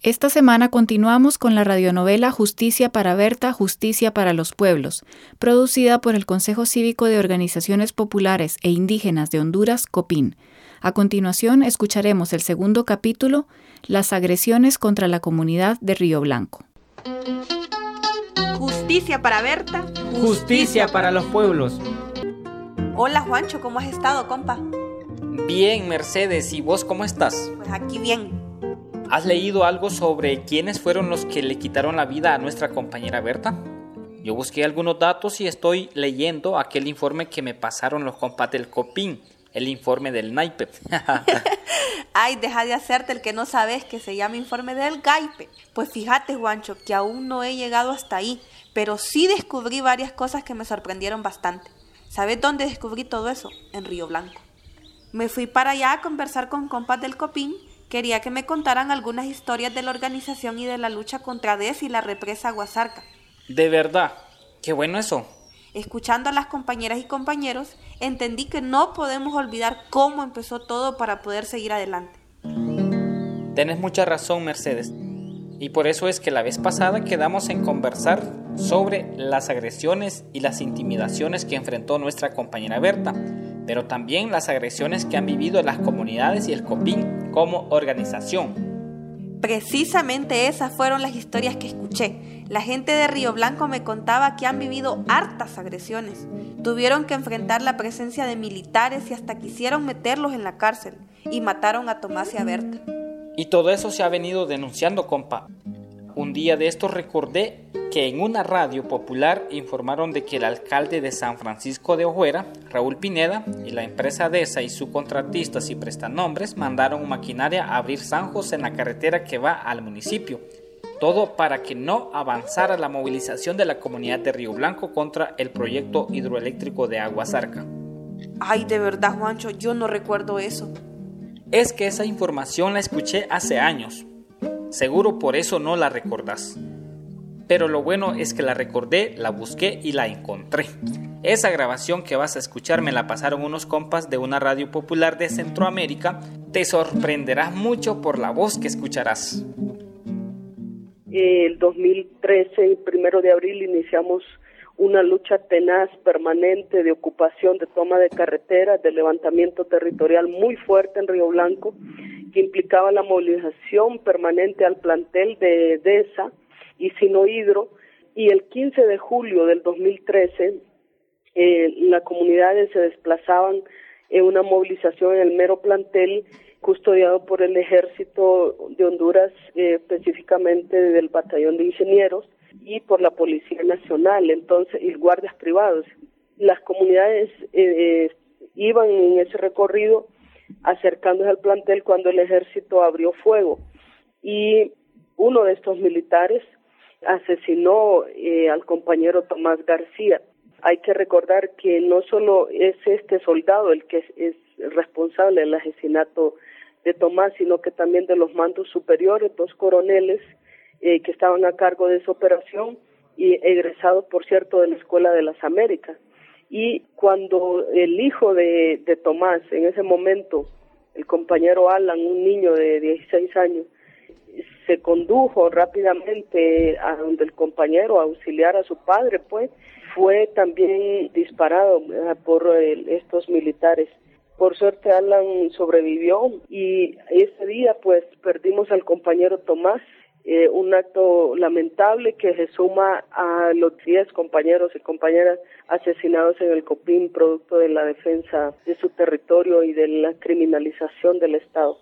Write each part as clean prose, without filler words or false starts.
Esta semana continuamos con la radionovela Justicia para Berta, Justicia para los Pueblos, producida por el Consejo Cívico de Organizaciones Populares e Indígenas de Honduras, COPIN. A continuación escucharemos el segundo capítulo, Las agresiones contra la comunidad de Río Blanco. Justicia para Berta, Justicia para los pueblos. Hola Juancho, ¿cómo has estado, compa? Bien, Mercedes, ¿y vos cómo estás? Pues aquí bien. ¿Has leído algo sobre quiénes fueron los que le quitaron la vida a nuestra compañera Berta? Yo busqué algunos datos y estoy leyendo aquel informe que me pasaron los compas del COPIN, el informe del naipe. Ay, deja de hacerte el que no sabes que se llama informe del gaipe. Pues fíjate, Juancho, que aún no he llegado hasta ahí, pero sí descubrí varias cosas que me sorprendieron bastante. ¿Sabes dónde descubrí todo eso? En Río Blanco. Me fui para allá a conversar con compas del COPIN. Quería que me contaran algunas historias de la organización y de la lucha contra DES y la represa Aguasarca. De verdad, qué bueno eso. Escuchando a las compañeras y compañeros, entendí que no podemos olvidar cómo empezó todo para poder seguir adelante. Tenés mucha razón, Mercedes. Y por eso es que la vez pasada quedamos en conversar sobre las agresiones y las intimidaciones que enfrentó nuestra compañera Berta, pero también las agresiones que han vivido las comunidades y el COPIN como organización. Precisamente esas fueron las historias que escuché. La gente de Río Blanco me contaba que han vivido hartas agresiones. Tuvieron que enfrentar la presencia de militares y hasta quisieron meterlos en la cárcel. Y mataron a Tomás y a Berta. Y todo eso se ha venido denunciando, compa. Un día de esto recordé que en una radio popular informaron de que el alcalde de San Francisco de Ojuera, Raúl Pineda, y la empresa DESA y subcontratistas y prestanombres mandaron maquinaria a abrir zanjos en la carretera que va al municipio. Todo para que no avanzara la movilización de la comunidad de Río Blanco contra el proyecto hidroeléctrico de Aguasarca. Ay, de verdad, Juancho, yo no recuerdo eso. Es que esa información la escuché hace años. Seguro por eso no la recordás. Pero lo bueno es que la recordé, la busqué y la encontré. Esa grabación que vas a escuchar me la pasaron unos compas de una radio popular de Centroamérica. Te sorprenderás mucho por la voz que escucharás. El 2013, el 1 de abril, iniciamos una lucha tenaz, permanente, de ocupación, de toma de carreteras, de levantamiento territorial muy fuerte en Río Blanco, que implicaba la movilización permanente al plantel de DESA y Sinohidro, y el 15 de julio del 2013 las comunidades se desplazaban en una movilización en el mero plantel custodiado por el Ejército de Honduras, específicamente del Batallón de Ingenieros, y por la Policía Nacional, entonces, y guardias privados. Las comunidades iban en ese recorrido acercándose al plantel cuando el Ejército abrió fuego, y uno de estos militares asesinó al compañero Tomás García. Hay que recordar que no solo es este soldado el que es responsable del asesinato de Tomás, sino que también de los mandos superiores, 2 coroneles que estaban a cargo de esa operación y egresados, por cierto, de la Escuela de las Américas. Y cuando el hijo de Tomás, en ese momento, el compañero Alan, un niño de 16 años, se condujo rápidamente a donde el compañero a auxiliar a su padre, pues, fue también disparado por estos militares. Por suerte Alan sobrevivió y ese día pues perdimos al compañero Tomás, un acto lamentable que se suma a los 10 compañeros y compañeras asesinados en el COPIN producto de la defensa de su territorio y de la criminalización del Estado.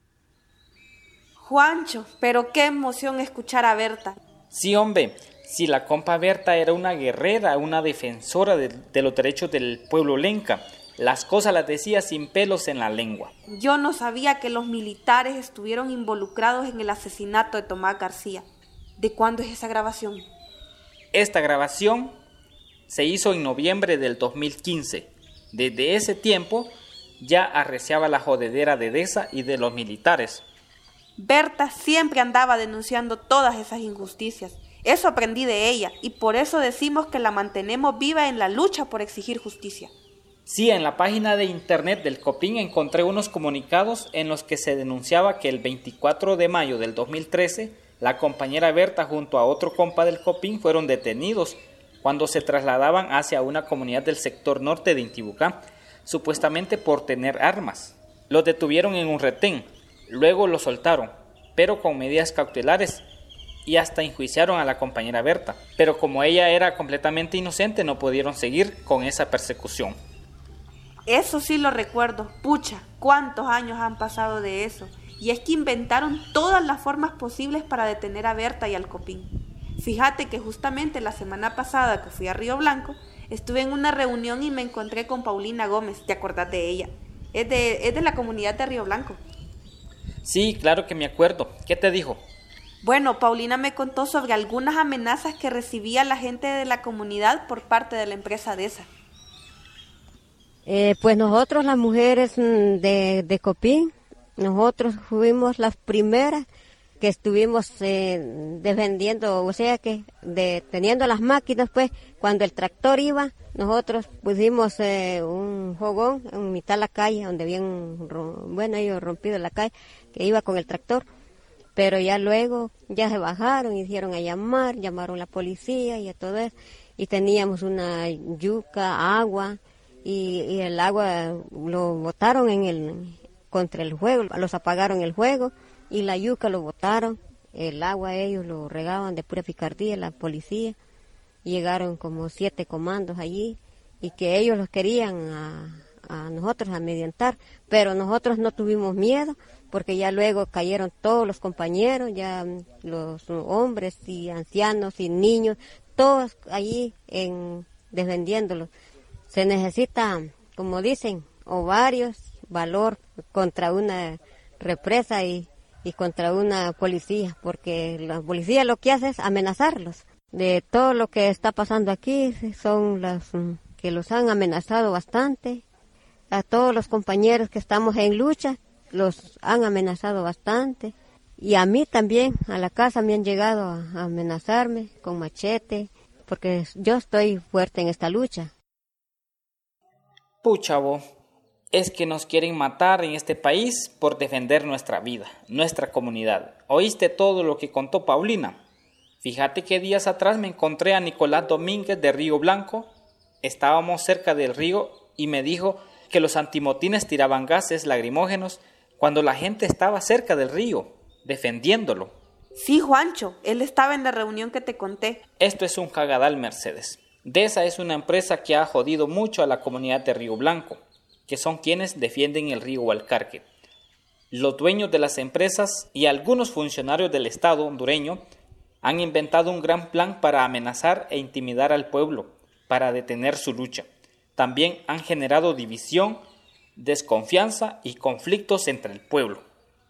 Juancho, pero qué emoción escuchar a Berta. Sí, hombre, si la compa Berta era una guerrera, una defensora de los derechos del pueblo lenca. Las cosas las decía sin pelos en la lengua. Yo no sabía que los militares estuvieron involucrados en el asesinato de Tomás García. ¿De cuándo es esa grabación? Esta grabación se hizo en noviembre del 2015. Desde ese tiempo ya arreciaba la jodedera de DESA y de los militares. Berta siempre andaba denunciando todas esas injusticias. Eso aprendí de ella y por eso decimos que la mantenemos viva en la lucha por exigir justicia. Sí, en la página de internet del COPIN encontré unos comunicados en los que se denunciaba que el 24 de mayo del 2013 la compañera Berta junto a otro compa del COPIN fueron detenidos cuando se trasladaban hacia una comunidad del sector norte de Intibucá, supuestamente por tener armas. Los detuvieron en un retén, luego los soltaron, pero con medidas cautelares, y hasta enjuiciaron a la compañera Berta. Pero como ella era completamente inocente, no pudieron seguir con esa persecución. Eso sí lo recuerdo. Pucha, ¿cuántos años han pasado de eso? Y es que inventaron todas las formas posibles para detener a Berta y al Copín. Fíjate que justamente la semana pasada que fui a Río Blanco, estuve en una reunión y me encontré con Paulina Gómez. ¿Te acordás de ella? Es de la comunidad de Río Blanco. Sí, claro que me acuerdo. ¿Qué te dijo? Bueno, Paulina me contó sobre algunas amenazas que recibía la gente de la comunidad por parte de la empresa DESA. Pues nosotros las mujeres de Copín, nosotros fuimos las primeras que estuvimos defendiendo, o sea que teniendo las máquinas, pues cuando el tractor iba, nosotros pusimos un fogón en mitad de la calle, donde habían, ellos rompido la calle, que iba con el tractor, pero ya luego ya se bajaron, hicieron a llamaron a la policía y a todo eso, y teníamos una yuca, agua, y el agua lo botaron contra el fuego, los apagaron el fuego, y la yuca lo botaron, el agua ellos lo regaban de pura picardía, la policía. Llegaron como 7 comandos allí y que ellos los querían a nosotros amedrentar, pero nosotros no tuvimos miedo porque ya luego cayeron todos los compañeros, ya los hombres y ancianos y niños, todos allí defendiéndolos. Se necesita, como dicen, ovarios, valor contra una represa y contra una policía, porque la policía lo que hace es amenazarlos. De todo lo que está pasando aquí, son las que los han amenazado bastante. A todos los compañeros que estamos en lucha, los han amenazado bastante. Y a mí también, a la casa me han llegado a amenazarme con machete, porque yo estoy fuerte en esta lucha. Pucha, vos. Es que nos quieren matar en este país por defender nuestra vida, nuestra comunidad. ¿Oíste todo lo que contó Paulina? Fíjate que días atrás me encontré a Nicolás Domínguez de Río Blanco. Estábamos cerca del río y me dijo que los antimotines tiraban gases lacrimógenos cuando la gente estaba cerca del río, defendiéndolo. Sí, Juancho, él estaba en la reunión que te conté. Esto es un cagadal, Mercedes. DESA es una empresa que ha jodido mucho a la comunidad de Río Blanco, que son quienes defienden el río Gualcarque. Los dueños de las empresas y algunos funcionarios del Estado hondureño han inventado un gran plan para amenazar e intimidar al pueblo, para detener su lucha. También han generado división, desconfianza y conflictos entre el pueblo.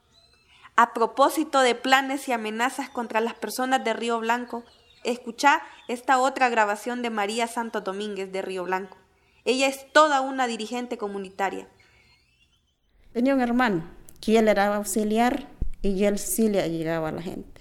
A propósito de planes y amenazas contra las personas de Río Blanco, escuchá esta otra grabación de María Santos Domínguez de Río Blanco. Ella es toda una dirigente comunitaria. Tenía un hermano que él era auxiliar y él sí le llegaba a la gente.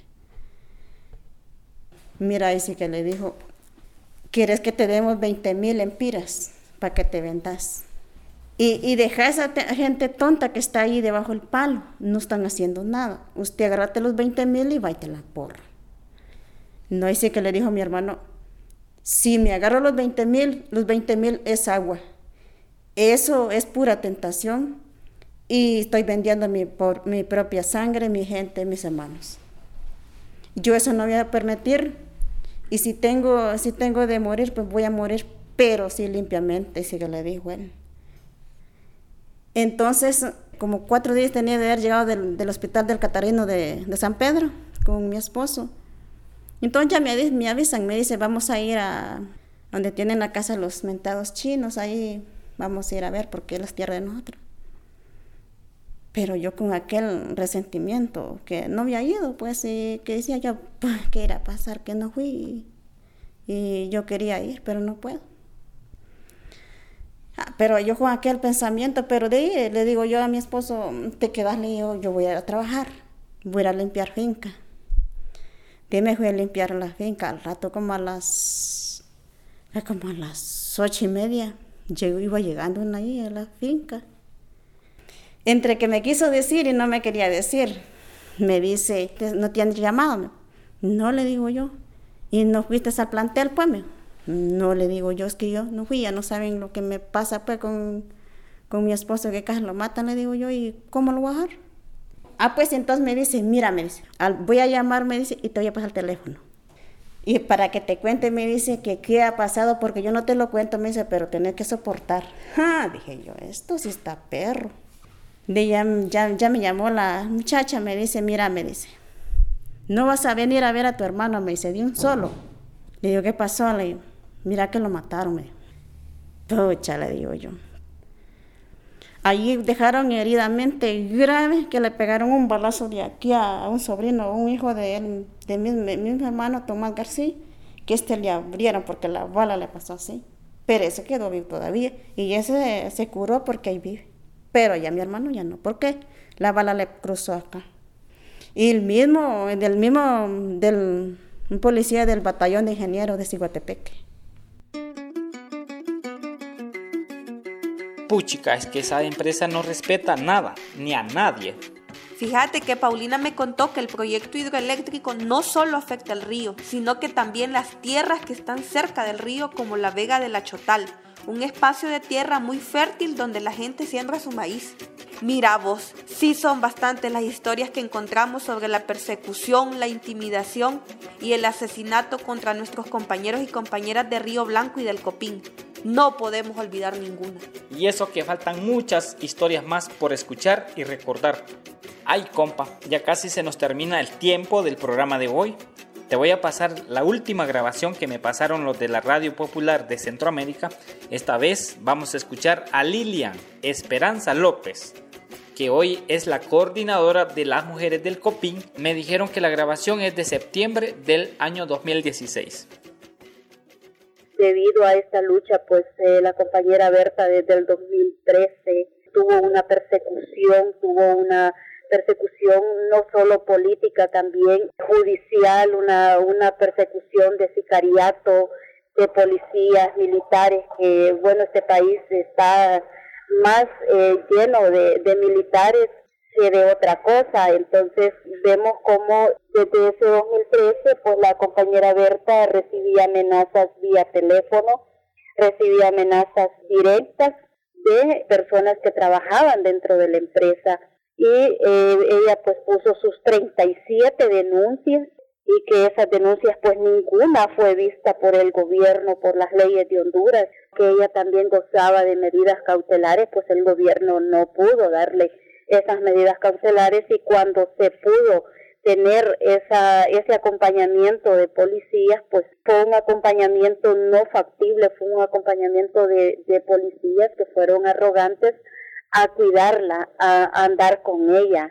Mira, dice que le dijo, ¿quieres que te demos 20,000 empiras para que te vendas? Y deja a esa gente tonta que está ahí debajo del palo, no están haciendo nada. Usted agárrate los 20,000 y váyate la porra. No, dice que le dijo a mi hermano, si me agarro los 20,000 es agua. Eso es pura tentación y estoy vendiendo por mi propia sangre, mi gente, mis hermanos. Yo eso no voy a permitir y si tengo de morir, pues voy a morir, pero sí limpiamente, sí que le dijo él. Entonces, como 4 días tenía de haber llegado del hospital del Catarino de San Pedro con mi esposo. Entonces ya me avisan, me dice, vamos a ir a donde tienen la casa los mentados chinos, ahí vamos a ir a ver porque es la tierra de nosotros. Pero yo con aquel resentimiento que no había ido, pues, y que decía yo, ¿qué irá a pasar? Que no fui y yo quería ir, pero no puedo. Pero yo con aquel pensamiento, pero de ahí le digo yo a mi esposo, te quedas, le digo, yo voy a ir a trabajar, voy a ir a limpiar finca. Me fui a limpiar la finca al rato como a las 8:30, Yo iba llegando ahí a la finca. Entre que me quiso decir y no me quería decir, me dice, ¿no te han llamado? No, le digo yo. ¿Y no fuiste al plantel, pues? No, le digo yo, es que yo no fui, ya no saben lo que me pasa pues con mi esposo, que casi lo matan, le digo yo, ¿y cómo lo voy a dejar? Pues entonces me dice, mira, me dice, voy a llamar, me dice, y te voy a pasar el teléfono. Y para que te cuente, me dice que qué ha pasado, porque yo no te lo cuento, me dice, pero tenés que soportar. Dije yo, esto sí está perro. Ya me llamó la muchacha, me dice, mira, me dice, no vas a venir a ver a tu hermano, me dice, de un solo. Le digo, ¿qué pasó? Le digo, mira que lo mataron, me dijo. Pucha, le digo yo. Allí dejaron heridamente grave, que le pegaron un balazo de aquí a un sobrino, un hijo de él, de mi hermano Tomás García, que le abrieron porque la bala le pasó así. Pero ese quedó vivo todavía, y ese se curó porque ahí vive. Pero ya mi hermano ya no, porque la bala le cruzó acá. Y un policía del batallón de ingenieros de Ciguatepeque. Puchica, es que esa empresa no respeta nada, ni a nadie. Fíjate que Paulina me contó que el proyecto hidroeléctrico no solo afecta al río, sino que también las tierras que están cerca del río, como la Vega de la Chotal, un espacio de tierra muy fértil donde la gente siembra su maíz. Mira vos, sí son bastantes las historias que encontramos sobre la persecución, la intimidación y el asesinato contra nuestros compañeros y compañeras de Río Blanco y del Copín. No podemos olvidar ninguna. Y eso que faltan muchas historias más por escuchar y recordar. Ay, compa, ya casi se nos termina el tiempo del programa de hoy. Te voy a pasar la última grabación que me pasaron los de la Radio Popular de Centroamérica. Esta vez vamos a escuchar a Lilian Esperanza López, que hoy es la coordinadora de las mujeres del Copín. Me dijeron que la grabación es de septiembre del año 2016. Debido a esta lucha, pues la compañera Berta desde el 2013 tuvo una persecución no solo política, también judicial, una persecución de sicariato, de policías, militares, que bueno, este país está más lleno de militares que de otra cosa. Entonces vemos cómo desde ese 2013 pues la compañera Berta recibía amenazas vía teléfono, recibía amenazas directas de personas que trabajaban dentro de la empresa, y ella pues puso sus 37 denuncias, y que esas denuncias pues ninguna fue vista por el gobierno, por las leyes de Honduras, que ella también gozaba de medidas cautelares, pues el gobierno no pudo darle esas medidas cautelares, y cuando se pudo tener ese acompañamiento de policías, pues fue un acompañamiento no factible, fue un acompañamiento de policías que fueron arrogantes a cuidarla, a andar con ella.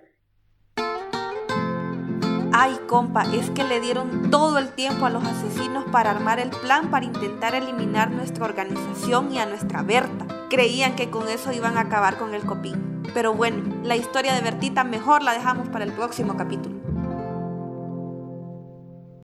Ay, compa, es que le dieron todo el tiempo a los asesinos para armar el plan para intentar eliminar nuestra organización y a nuestra Berta. Creían que con eso iban a acabar con el Copín. Pero bueno, la historia de Bertita mejor la dejamos para el próximo capítulo.